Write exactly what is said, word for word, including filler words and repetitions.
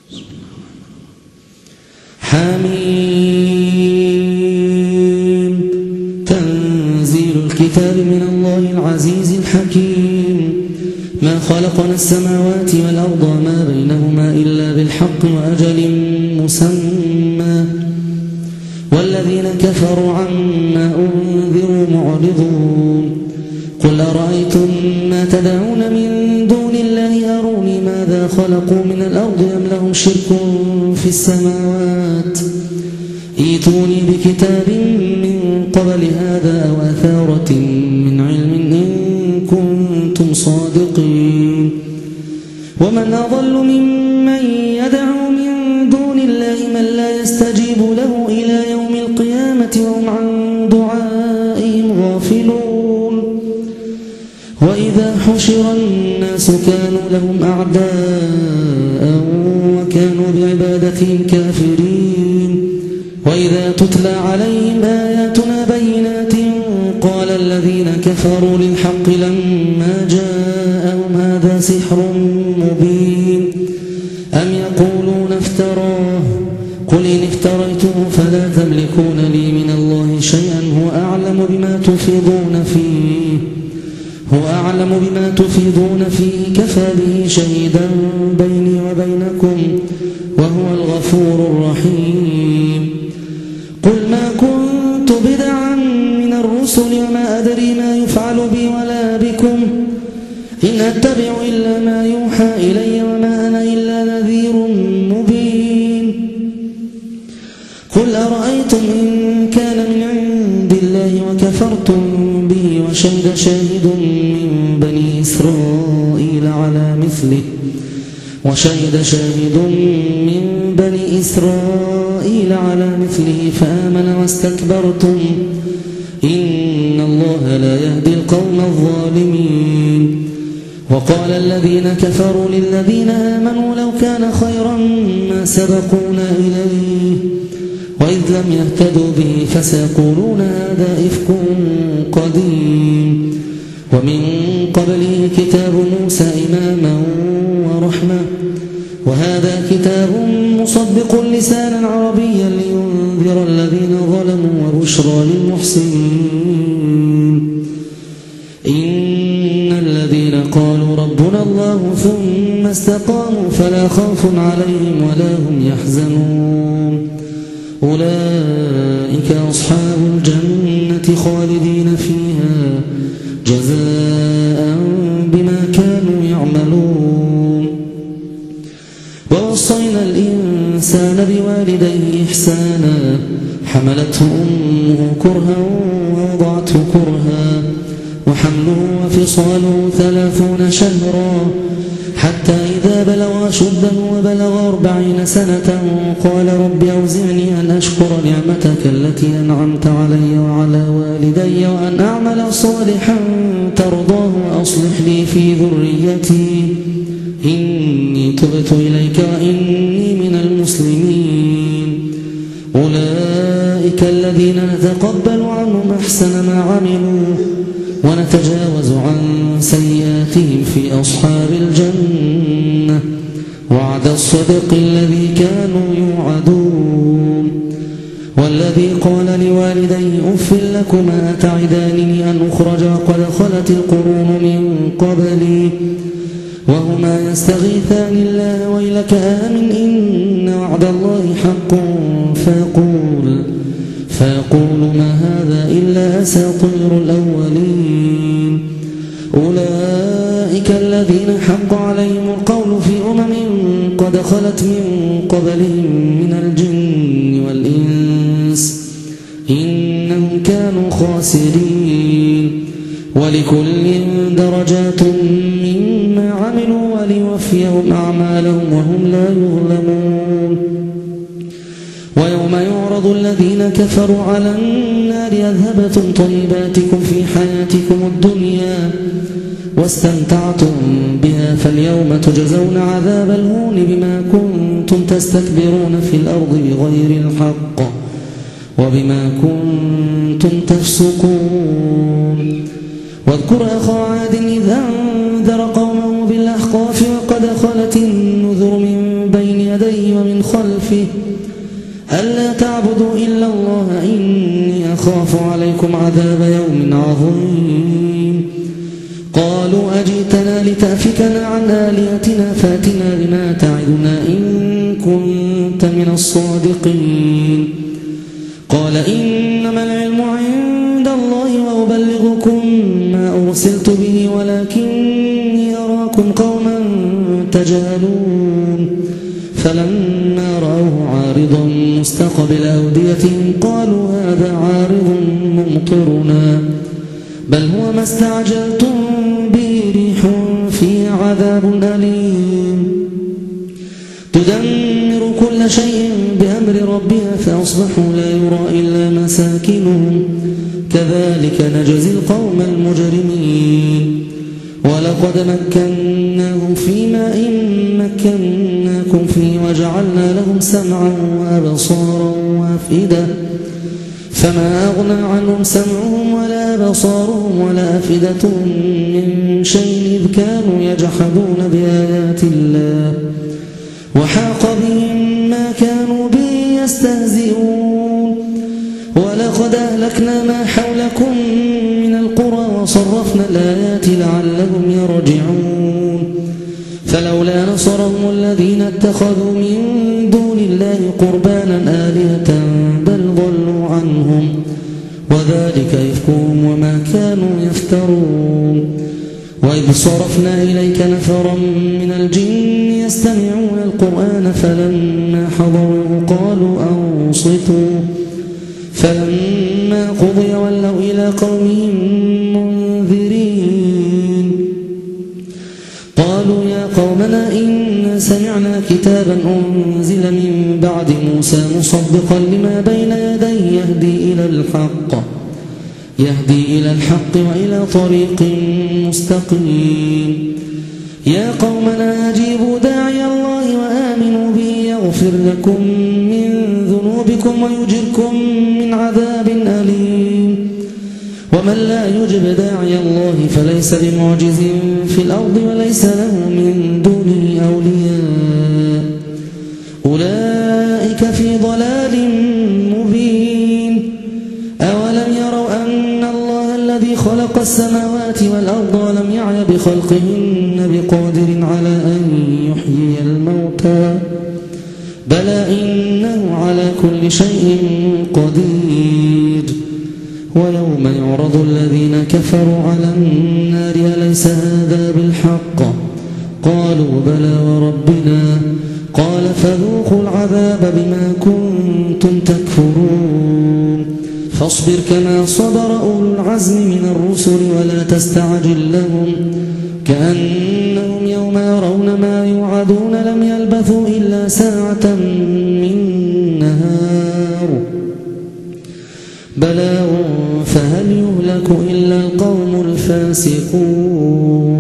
حميم تنزيل الكتاب من الله العزيز الحكيم ما خلقنا السماوات والأرض وما بينهما إلا بالحق وأجل مسمى والذين كفروا عما أنذروا معرضون قل أرأيتم ما تدعون من دون الله أروني ماذا خلقوا من الأرض أم لهم شرك في السماوات ائتوني بكتاب من قبل هذا أو أثارة من علم إن كنتم صادقين ومن أضل ممن يدعو من دون الله من لا يستجيب له إلى يوم القيامة وهم عن دعائهم غافلون وإذا حشر الناس كانوا لهم أعداء وكانوا بعبادتهم كافرين وإذا تتلى عليهم آياتنا بينات قال الذين كفروا للحق لما جاءهم هذا سحر مبين أم يقولون افتراه قل إن افتريته فلا تملكون لي من الله شيئا هو أعلم بما تفيضون فيه هو أعلم بما تفيضون فيه كفى به شهيدا بيني وبينكم وهو الغفور الرحيم قل ما كنت بدعا من الرسل وما أدري ما يفعل بي ولا بكم إن أتبع إلا ما يوحى إلي وما أنا إلا نذير مبين قل أرأيتم إن كان من عند الله وكفرتم به وشهد شاهد من بني إسرائيل على مثله وشهد شاهد من بني إسرائيل على مثله فآمن واستكبرتم إن الله لا يهدي القوم الظالمين وقال الذين كفروا للذين آمنوا لو كان خيرا ما سبقونا إليه وإذ لم يهتدوا به فسيقولون هذا إفك قديم ومن قبله كتاب موسى إماما ورحمة وهذا كتاب مصدق لسانا عربيا لينذر الذين ظلموا وبشرى للمحسنين إن الذين قالوا ربنا الله ثم استقاموا فلا خوف عليهم ولا هم يحزنون أولئك أصحاب الجنة خالدين فيها جزاء بما كانوا يعملون ووصينا الإنسان بوالديه إحسانا حملته أمه كرها ووضعته كرها وحمله وفصاله ثلاثون شهرا حتى إذا بلغ أشده وبلغ أربعين سنة قال رب أوزعني أن أشكر نعمتك التي أنعمت علي وعلى والدي وأن أعمل صالحا ترضاه وأصلح لي في ذريتي إني تبت إليك وإني من المسلمين أولئك الذين نتقبل عنهم أحسن ما عملوا ونتجاوز عن سيئاتهم في أصحاب الجنة وعد الصدق الذي كانوا يوعدون والذي قال لوالديه أف لكما أتعدانني أن أخرج وقد خلت القرون من قبلي وهما يستغيثان الله ويلك آمن إن وعد الله حق فيقول فيقول ما هذا إلا أساطير الأولين أولئك الذين حق عليهم القول في أمم قد خلت من قبلهم من الجن والإنس إنهم كانوا خاسرين ولكل درجات مما عملوا وليوفيهم أعمالهم وهم لا يظلمون ويوم يعرض الذين كفروا على النار أذهبتم طيباتكم في حياتكم الدنيا واستمتعتم بها فاليوم تجزون عذاب الهون بما كنتم تستكبرون في الأرض بغير الحق وبما كنتم تفسقون واذكر أخا عاد إذا أنذر قومه بالأحقاف وقد خلت النذر من بين يديه يديه ومن خلفه ألا تعبدوا إلا الله إني أخاف عليكم عذاب يوم عظيم قالوا أجئتنا لتأفكنا عن آلهتنا فأتنا بما تعدنا إن كنت من الصادقين قال إنما العلم عند الله وأبلغكم ما أرسلت به ولكني أراكم قوما تجهلون فلما رأوه عارضا مستقبل أوديتهم قالوا هذا عارض ممطرنا بل هو ما استعجلتم به ريح فيها عذاب أليم تدمر كل شيء بأمر ربها فأصبحوا لا يرى إلا مساكنهم كذلك نجزي القوم المجرمين ولقد مكناهم في ماء مكناكم فيه وجعلنا لهم سمعا وأبصارا وأفئدة فما أغنى عنهم سمعهم ولا أبصارهم ولا أفئدتهم من شيء إذ كانوا يجحدون بآيات الله وحاق بهم ما كانوا به يستهزئون ولقد أهلكنا ما حولكم من القرى وصرفنا الآيات لعلهم يرجعون فلولا نصرهم الذين اتخذوا من دون الله قربانا آلهة بل ضلوا عنهم وذلك إفكهم وما كانوا يفترون وإذ صرفنا إليك نفرا من الجن يستمعون القرآن فلما حضروه قالوا أنصتوا فلما قضي ولوا إلى قومهم منذرين قالوا يا قومنا إنا سمعنا كتابا أنزل من بعد موسى مصدقا لما بين يديه يهدي إلى الحق يهدي إلى الحق وإلى طريق مستقيم يا قومنا أجيبوا داعي الله وآمنوا به يغفر لكم من ذنوبكم ويجركم من عذاب أليم ومن لا يجب داعي الله فليس بمعجز في الأرض وليس له من دونه أولياء أولئك في ضلال مبين أولم يروا أن الله الذي خلق السماوات والأرض ولم يعي بخلقهن بقادر على أن يحيي الموتى بلى إنه على كل شيء قدير ويوم يعرض الذين كفروا على النار أليس هذا بالحق قالوا بلى وربنا قال فذوقوا العذاب بما كنتم تكفرون فاصبر كما صبر أولو العزم من الرسل ولا تستعجل لهم كأنهم يوم يرون ما يوعدون لم يلبثوا إلا ساعة من نهار بلاغ فهل يهلك إلا القوم الفاسقون